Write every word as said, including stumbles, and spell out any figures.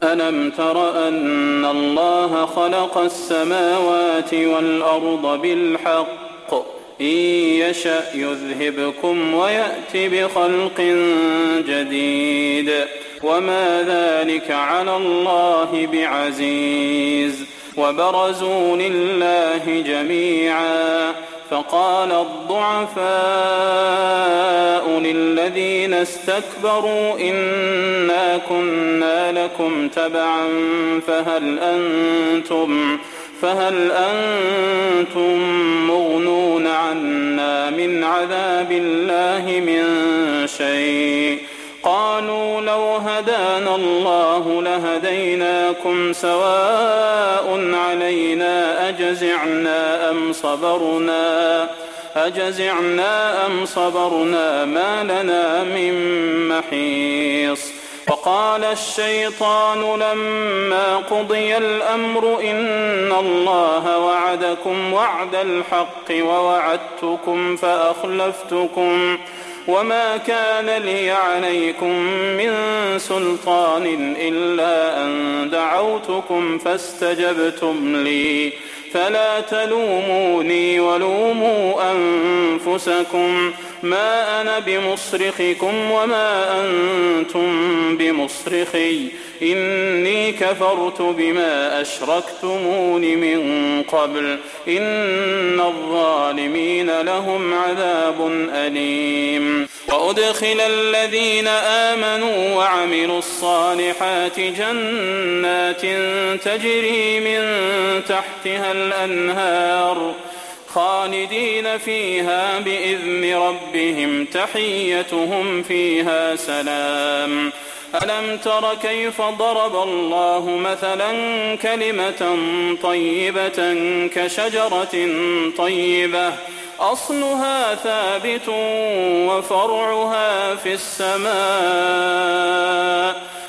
ألم تر أن الله خلق السماوات والأرض بالحق إن يشأ يذهبكم ويأت بخلق جديد وما ذلك على الله بعزيز وبرزوا لله جميعا فقال الضعفاء للذين استكبروا إنا كنا لكم تبعا فهل أنتم, فهل أنتم مغنون عنا من عذاب الله من شيء قالوا لو هدانا الله لهديناكم سواء علينا أجزعنا أم صبرنا أجزعنا أم صبرنا ما لنا من محيص وقال الشيطان لما قضي الأمر إن الله وعدكم وعد الحق ووعدتكم فأخلفتكم وما كان لي عليكم من سلطان إلا أن دعوتكم فاستجبتم لي فلا تلوموني ولوموا أنفسكم ما أنا بمصرخكم وما أنتم بمصرخي إني كفرت بما أشركتمون من قبل إن الظالمين لهم عذاب أليم وأدخل الذين آمنوا وعملوا الصالحات جنات تجري من تحتها الأنهار خالدين فيها بإذن ربهم تحيتهم فيها سلام ألم تر كيف ضرب الله مثلا كلمة طيبة كشجرة طيبة أصلها ثابت وفرعها في السماء